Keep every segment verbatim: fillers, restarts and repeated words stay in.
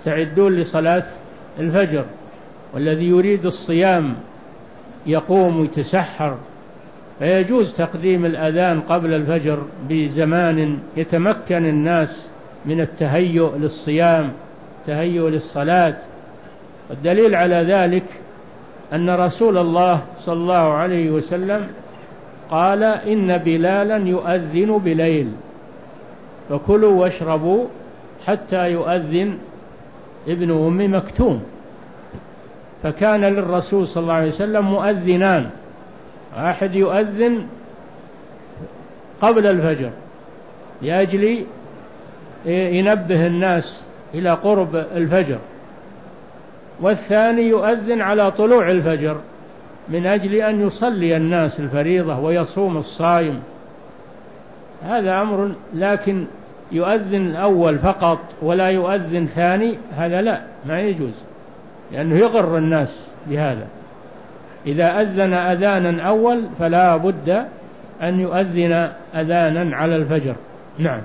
يستعدون لصلاة الفجر، والذي يريد الصيام يقوم ويتسحر، فيجوز تقديم الأذان قبل الفجر بزمان يتمكن الناس من التهيؤ للصيام، تهيؤ للصلاة. والدليل على ذلك أن رسول الله صلى الله عليه وسلم قال: إن بلالا يؤذن بليل فكلوا واشربوا حتى يؤذن ابن أم مكتوم. فكان للرسول صلى الله عليه وسلم مؤذنان، واحد يؤذن قبل الفجر لأجل ينبه الناس إلى قرب الفجر، والثاني يؤذن على طلوع الفجر من أجل أن يصلي الناس الفريضة ويصوم الصائم. هذا أمر، لكن يؤذن الأول فقط ولا يؤذن ثاني، هذا لا، ما يجوز، لأنه يغر الناس بهذا. إذا أذن أذانا أول فلا بد أن يؤذن أذانا على الفجر. نعم.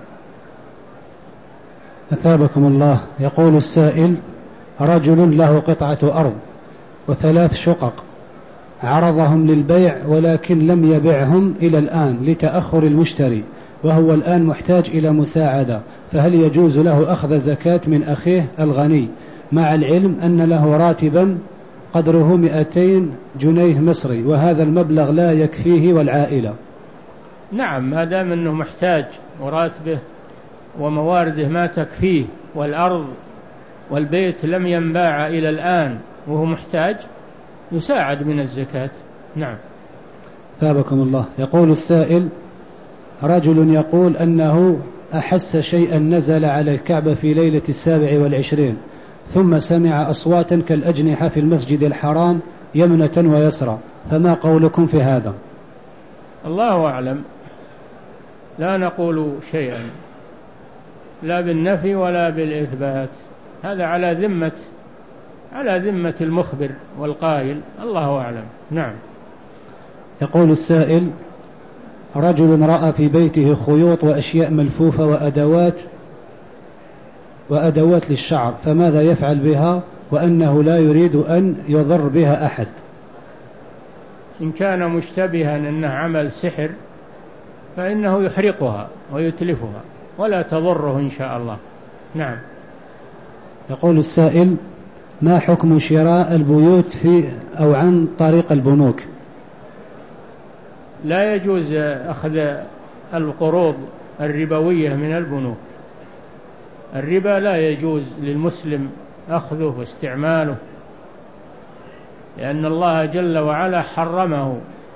أثابكم الله. يقول السائل: رجل له قطعة أرض وثلاث شقق، عرضهم للبيع ولكن لم يبعهم إلى الآن لتأخر المشتري، وهو الآن محتاج إلى مساعدة، فهل يجوز له أخذ زكاة من أخيه الغني، مع العلم أن له راتبا قدره مئتين جنيه مصري وهذا المبلغ لا يكفيه والعائلة؟ نعم، ما دام أنه محتاج وراتبه وموارده ما تكفيه، والأرض والبيت لم ينباع إلى الآن وهو محتاج، يساعد من الزكاة. نعم. ثابكم الله. يقول السائل: رجل يقول أنه أحس شيئا نزل على الكعبة في ليلة السابع والعشرين، ثم سمع أصواتا كالأجنحة في المسجد الحرام يمنة ويسرى، فما قولكم في هذا؟ الله أعلم، لا نقول شيئا، لا بالنفي ولا بالإثبات، هذا على ذمة على ذمة المخبر والقائل، الله أعلم. نعم. يقول السائل: رجل رأى في بيته خيوط وأشياء ملفوفة وأدوات وأدوات للشعر، فماذا يفعل بها وأنه لا يريد أن يضر بها أحد؟ إن كان مشتبها أنه عمل سحر فإنه يحرقها ويتلفها ولا تضره إن شاء الله. نعم. يقول السائل: ما حكم شراء البيوت في أو عن طريق البنوك؟ لا يجوز أخذ القروض الربوية من البنوك، الربا لا يجوز للمسلم أخذه واستعماله، لأن الله جل وعلا حرمه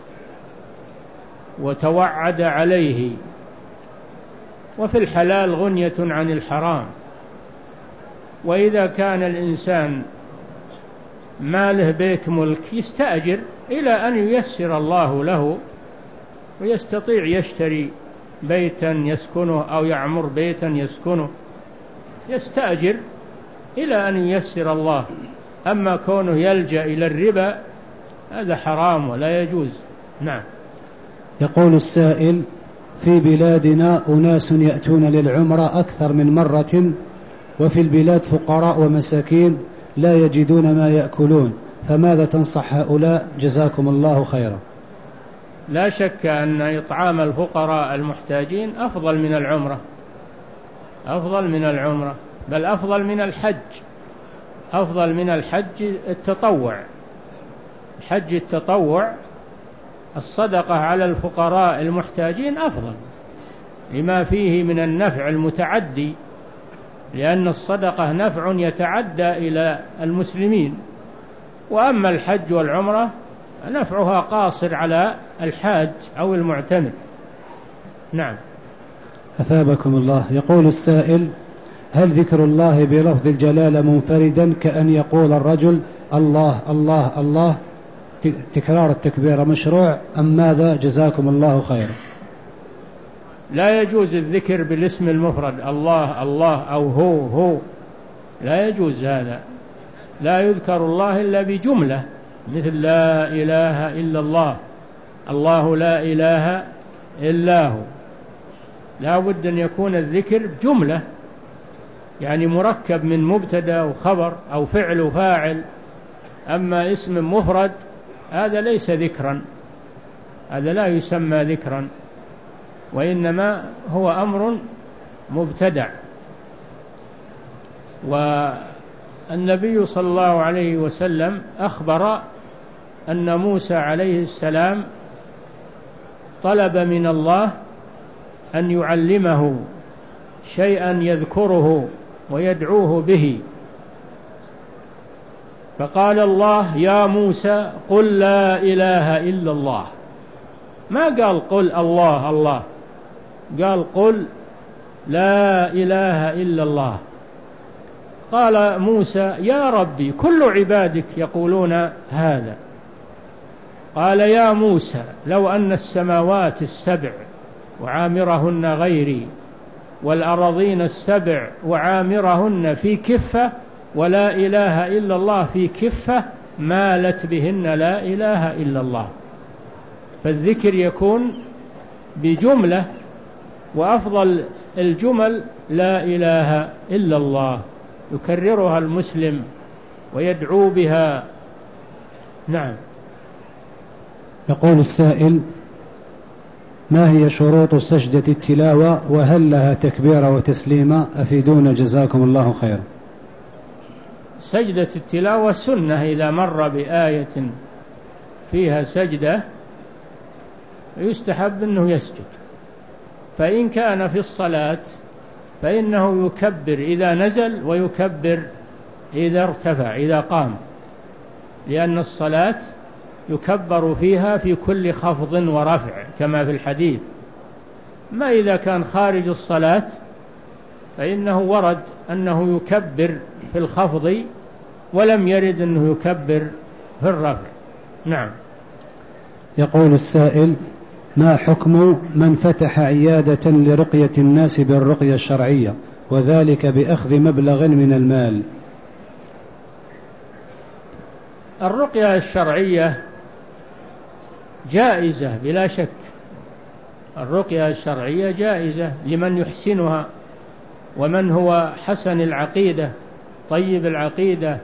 وتوعد عليه، وفي الحلال غنية عن الحرام. وإذا كان الإنسان ما له بيت ملك يستأجر إلى أن ييسر الله له ويستطيع يشتري بيتا يسكنه أو يعمر بيتا يسكنه، يستأجر إلى أن ييسر الله. أما كونه يلجأ إلى الربا هذا حرام ولا يجوز. نعم. يقول السائل: في بلادنا أناس يأتون للعمرة أكثر من مرة، وفي البلاد فقراء ومساكين لا يجدون ما يأكلون، فماذا تنصح هؤلاء جزاكم الله خيرا؟ لا شك أن إطعام الفقراء المحتاجين أفضل من العمرة، أفضل من العمرة، بل أفضل من الحج، أفضل من الحج التطوع. الحج التطوع الصدقة على الفقراء المحتاجين أفضل لما فيه من النفع المتعدي، لأن الصدقة نفع يتعدى إلى المسلمين، وأما الحج والعمرة نفعها قاصر على الحاج أو المعتمر. نعم. أثابكم الله. يقول السائل: هل ذكر الله بلفظ الجلالة منفردا كأن يقول الرجل الله الله الله تكرار التكبير مشروع أم ماذا جزاكم الله خيرا؟ لا يجوز الذكر بالاسم المفرد الله الله أو هو هو، لا يجوز هذا، لا يذكر الله إلا بجملة، مثل لا إله إلا الله، الله لا إله إلا هو، لا بد أن يكون الذكر جملة يعني مركب من مبتدأ وخبر أو فعل وفاعل. أما اسم مفرد هذا ليس ذكرا، هذا لا يسمى ذكرا، وإنما هو أمر مبتدع. والنبي صلى الله عليه وسلم أخبر أن موسى عليه السلام طلب من الله أن يعلمه شيئا يذكره ويدعوه به، فقال الله: يا موسى قل لا إله إلا الله. ما قال قل الله الله، قال قل لا إله إلا الله. قال موسى: يا ربي كل عبادك يقولون هذا. قال: يا موسى لو أن السماوات السبع وعامرهن غيري والأراضين السبع وعامرهن في كفة ولا إله إلا الله في كفة مالت بهن لا إله إلا الله. فالذكر يكون بجملة، وأفضل الجمل لا إله إلا الله، يكررها المسلم ويدعو بها. نعم. يقول السائل: ما هي شروط سجدة التلاوة وهل لها تكبير وتسليمة؟ أفيدونا جزاكم الله خيرا. سجدة التلاوة سنة، إذا مر بآية فيها سجدة يستحب أنه يسجد. فإن كان في الصلاة فإنه يكبر إذا نزل ويكبر إذا ارتفع إذا قام، لأن الصلاة يكبر فيها في كل خفض ورفع كما في الحديث. ما إذا كان خارج الصلاة فإنه ورد أنه يكبر في الخفض ولم يرد أنه يكبر في الرفع. نعم. يقول السائل: ما حكم من فتح عيادة لرقية الناس بالرقية الشرعية وذلك بأخذ مبلغ من المال؟ الرقية الشرعية جائزة بلا شك، الرقية الشرعية جائزة لمن يحسنها ومن هو حسن العقيدة طيب العقيدة،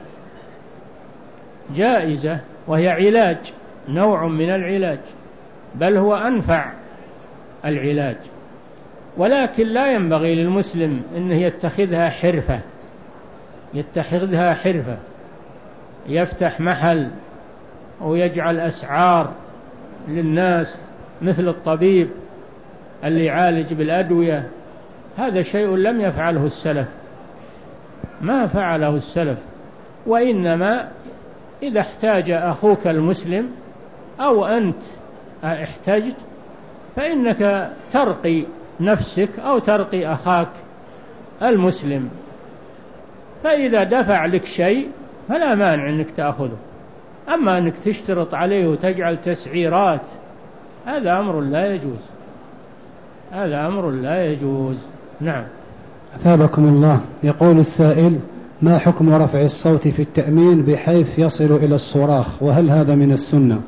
جائزة، وهي علاج، نوع من العلاج، بل هو أنفع العلاج. ولكن لا ينبغي للمسلم أنه يتخذها حرفة، يتخذها حرفة يفتح محل ويجعل أسعار للناس مثل الطبيب اللي يعالج بالأدوية. هذا شيء لم يفعله السلف، ما فعله السلف. وإنما إذا احتاج أخوك المسلم أو أنت احتجت فإنك ترقي نفسك أو ترقي أخاك المسلم، فإذا دفع لك شيء فلا مانع أنك تأخذه. أما أنك تشترط عليه وتجعل تسعيرات هذا أمر لا يجوز، هذا أمر لا يجوز. نعم. أثابكم الله. يقول السائل: ما حكم رفع الصوت في التأمين بحيث يصل إلى الصراخ، وهل هذا من السنة؟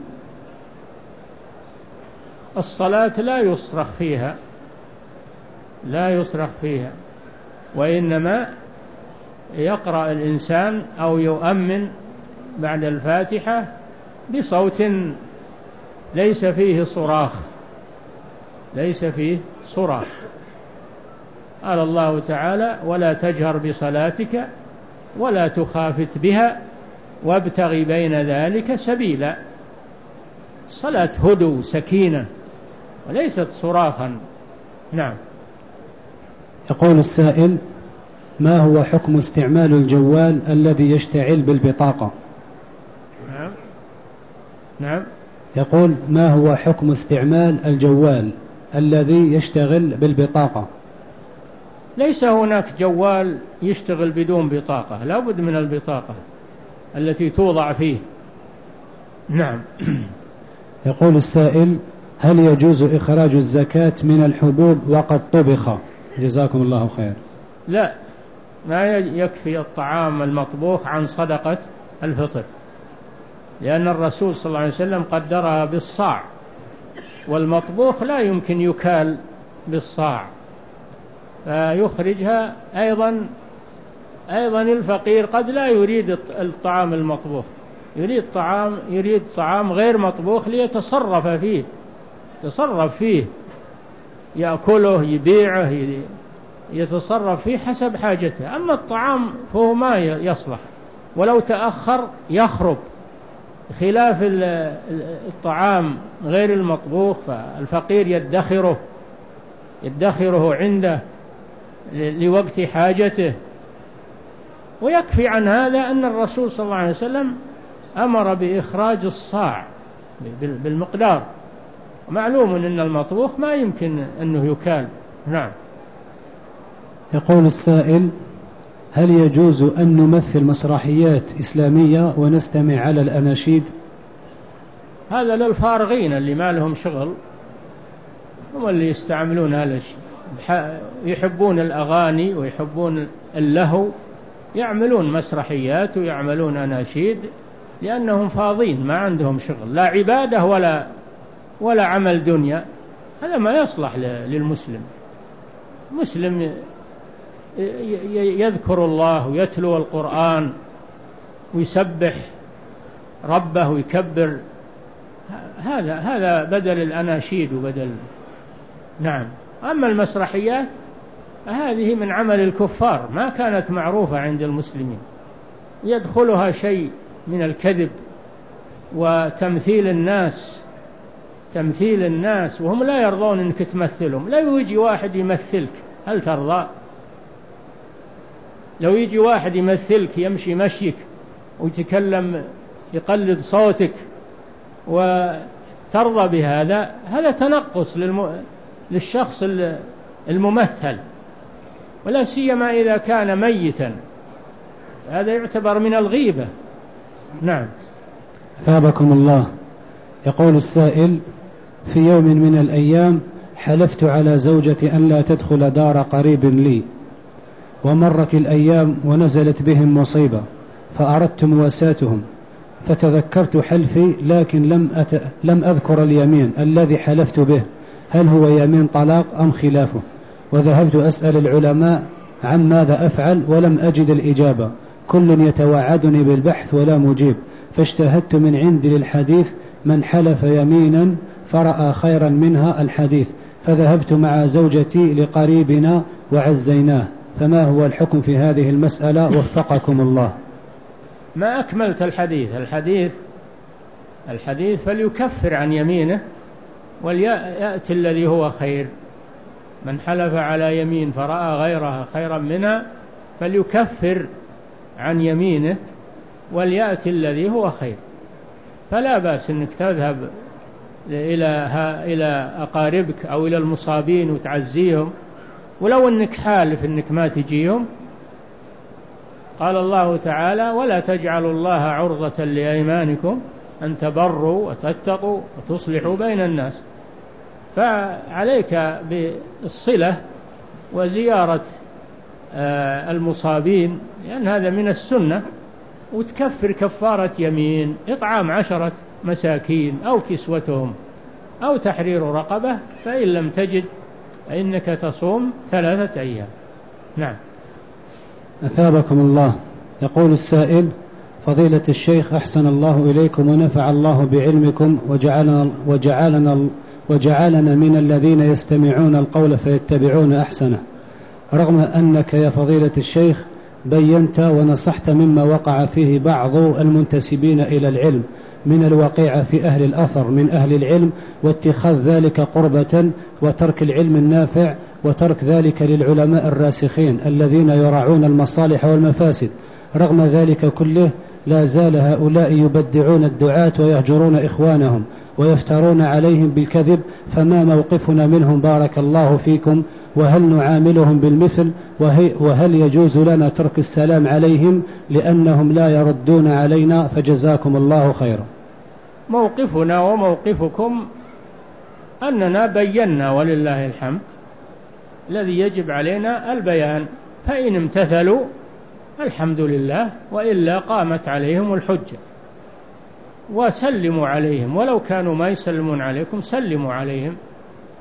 الصلاة لا يصرخ فيها، لا يصرخ فيها، وإنما يقرأ الإنسان أو يؤمن بعد الفاتحة بصوت ليس فيه صراخ، ليس فيه صراخ. قال الله تعالى: ولا تجهر بصلاتك ولا تخافت بها وابتغ بين ذلك سبيلا. صلاة هدوء سكينة وليست صراخا. نعم. يقول السائل: ما هو حكم استعمال الجوال الذي يشتعل بالبطاقة؟ نعم. نعم. يقول: ما هو حكم استعمال الجوال الذي يشتغل بالبطاقة؟ ليس هناك جوال يشتغل بدون بطاقة، لا بد من البطاقة التي توضع فيه. نعم. يقول السائل: هل يجوز إخراج الزكاة من الحبوب وقد طبخ؟ جزاكم الله خير. لا، ما يكفي الطعام المطبوخ عن صدقة الفطر، لأن الرسول صلى الله عليه وسلم قدرها بالصاع، والمطبوخ لا يمكن يكال بالصاع، فيخرجها أيضا أيضا الفقير قد لا يريد الطعام المطبوخ، يريد طعام يريد طعام غير مطبوخ ليتصرف فيه، يتصرف فيه، يأكله، يبيعه، يتصرف فيه حسب حاجته. أما الطعام فهو ما يصلح، ولو تأخر يخرب، خلاف الطعام غير المطبوخ فالفقير يدخره يدخره عنده لوقت حاجته. ويكفي عن هذا أن الرسول صلى الله عليه وسلم أمر بإخراج الصاع بالمقدار، معلوم أن المطبوخ ما يمكن أنه يكال. نعم. يقول السائل: هل يجوز أن نمثل مسرحيات إسلامية ونستمع على الأناشيد؟ هذا للفارغين اللي ما لهم شغل، هم اللي يستعملون هذا الشيء، يحبون الأغاني ويحبون اللهو، يعملون مسرحيات ويعملون أناشيد لأنهم فاضين ما عندهم شغل، لا عبادة ولا ولا عمل دنيا. هذا ما يصلح للمسلم. مسلم يذكر الله ويتلو القرآن ويسبح ربه ويكبر، هذا هذا بدل الأناشيد وبدل. نعم. أما المسرحيات هذه من عمل الكفار، ما كانت معروفة عند المسلمين، يدخلها شيء من الكذب وتمثيل الناس تمثيل الناس وهم لا يرضون أنك تمثلهم. لو يجي واحد يمثلك هل ترضى؟ لو يجي واحد يمثلك يمشي مشيك ويتكلم يقلد صوتك وترضى بهذا؟ هذا تنقص للم... للشخص الممثل، ولا سيما إذا كان ميتا، هذا يعتبر من الغيبة. نعم. ثابكم الله. يقول السائل: في يوم من الأيام حلفت على زوجتي أن لا تدخل دار قريب لي، ومرت الأيام ونزلت بهم مصيبة فأردت مواساتهم، فتذكرت حلفي لكن لم, أت... لم أذكر اليمين الذي حلفت به، هل هو يمين طلاق أم خلافه؟ وذهبت أسأل العلماء عن ماذا أفعل ولم أجد الإجابة، كل يتوعدني بالبحث ولا مجيب، فاجتهدت من عندي للحديث من حلف يمينا فرأى خيرا منها الحديث، فذهبت مع زوجتي لقريبنا وعزيناه، فما هو الحكم في هذه المسألة وفقكم الله؟ ما أكملت الحديث الحديث الحديث فليكفر عن يمينه وليأتي الذي هو خير. من حلف على يمين فرأى غيرها خيرا منها فليكفر عن يمينه وليأتي الذي هو خير. فلا بأس أنك تذهب إلى إلى أقاربك أو إلى المصابين وتعزيهم، ولو أنك حالف أنك ما تجيهم. قال الله تعالى: ولا تجعلوا الله عرضة لأيمانكم أن تبروا وتتقوا وتصلحوا بين الناس. فعليك بالصلة وزيارة المصابين لأن هذا من السنة، وتكفر كفارة يمين إطعام عشرة مساكين أو كسوتهم أو تحرير رقبة، فإن لم تجد فإنك تصوم ثلاثة أيام. نعم. أثابكم الله. يقول السائل: فضيلة الشيخ أحسن الله إليكم ونفع الله بعلمكم وجعلنا, وجعلنا, وجعلنا من الذين يستمعون القول فيتبعون أحسنه، رغم أنك يا فضيلة الشيخ بينت ونصحت مما وقع فيه بعض المنتسبين إلى العلم من الوقيعة في أهل الأثر من أهل العلم واتخاذ ذلك قربة وترك العلم النافع وترك ذلك للعلماء الراسخين الذين يراعون المصالح والمفاسد. رغم ذلك كله لا زال هؤلاء يبدعون الدعاة ويهجرون إخوانهم ويفترون عليهم بالكذب، فما موقفنا منهم بارك الله فيكم؟ وهل نعاملهم بالمثل؟ وهل يجوز لنا ترك السلام عليهم لأنهم لا يردون علينا؟ فجزاكم الله خيرا. موقفنا وموقفكم أننا بينا ولله الحمد، الذي يجب علينا البيان، فإن امتثلوا الحمد لله، وإلا قامت عليهم الحجة. وسلموا عليهم، ولو كانوا ما يسلمون عليكم سلموا عليهم،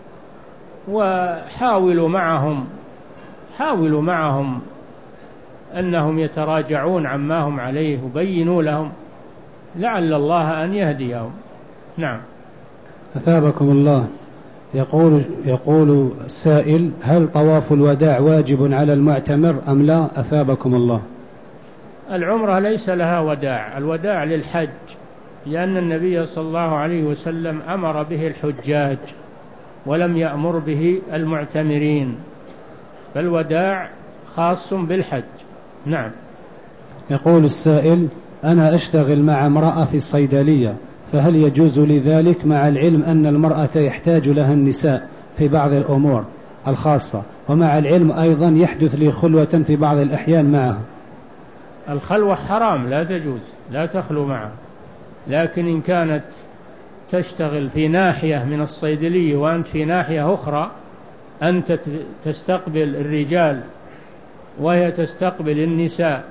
وحاولوا معهم حاولوا معهم أنهم يتراجعون عما هم عليه وبينوا لهم لعل الله أن يهديهم. نعم. أثابكم الله. يقول يقول السائل: هل طواف الوداع واجب على المعتمر أم لا؟ أثابكم الله. العمرة ليس لها وداع، الوداع للحج، لأن النبي صلى الله عليه وسلم أمر به الحجاج ولم يأمر به المعتمرين، فالوداع خاص بالحج. نعم. يقول السائل: أنا أشتغل مع امرأة في الصيدلية، فهل يجوز لي ذلك مع العلم أن المرأة يحتاج لها النساء في بعض الأمور الخاصة، ومع العلم أيضا يحدث لي خلوة في بعض الأحيان معها؟ الخلوة حرام، لا تجوز، لا تخلو معه، لكن إن كانت تشتغل في ناحية من الصيدلية وأنت في ناحية أخرى، أنت تستقبل الرجال وهي تستقبل النساء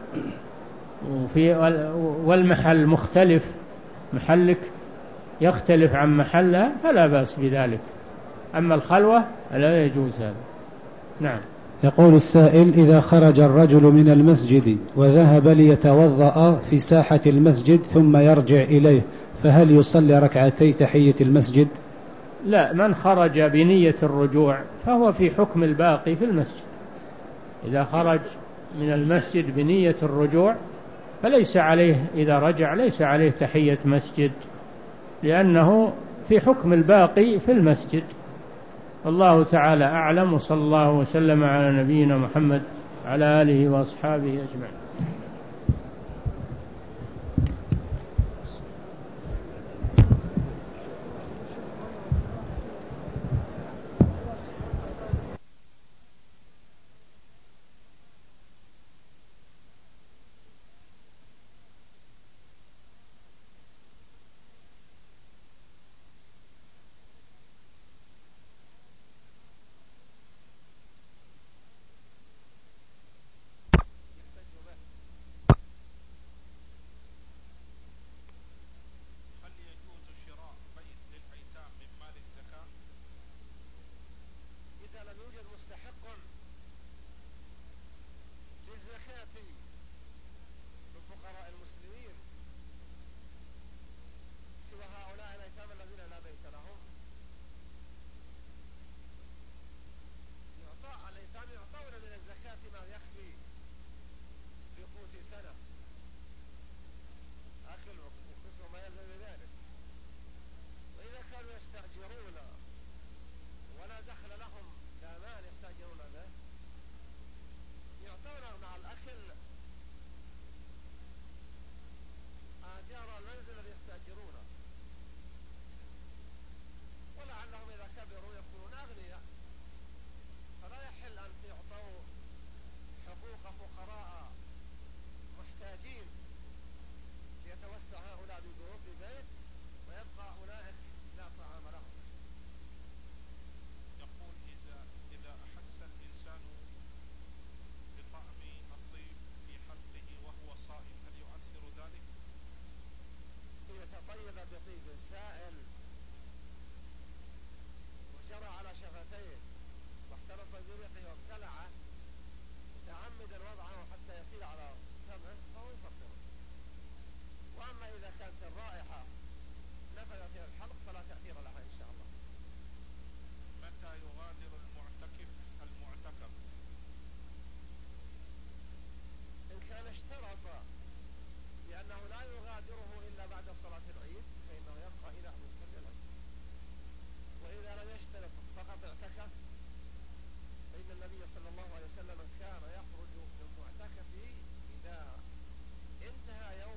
وفي والمحل مختلف، محلك يختلف عن محلها، فلا بأس بذلك. أما الخلوة لا يجوز هذا. نعم. يقول السائل: إذا خرج الرجل من المسجد وذهب ليتوضأ في ساحة المسجد ثم يرجع إليه، فهل يصلي ركعتي تحية المسجد؟ لا، من خرج بنية الرجوع فهو في حكم الباقي في المسجد. إذا خرج من المسجد بنية الرجوع فليس عليه، إذا رجع ليس عليه تحية مسجد، لأنه في حكم الباقي في المسجد. الله تعالى أعلم، وصلى الله وسلم على نبينا محمد على آله وأصحابه أجمعين. صلى الله عليه وسلم كان يخرج من معتكفه إذا انتهى يوم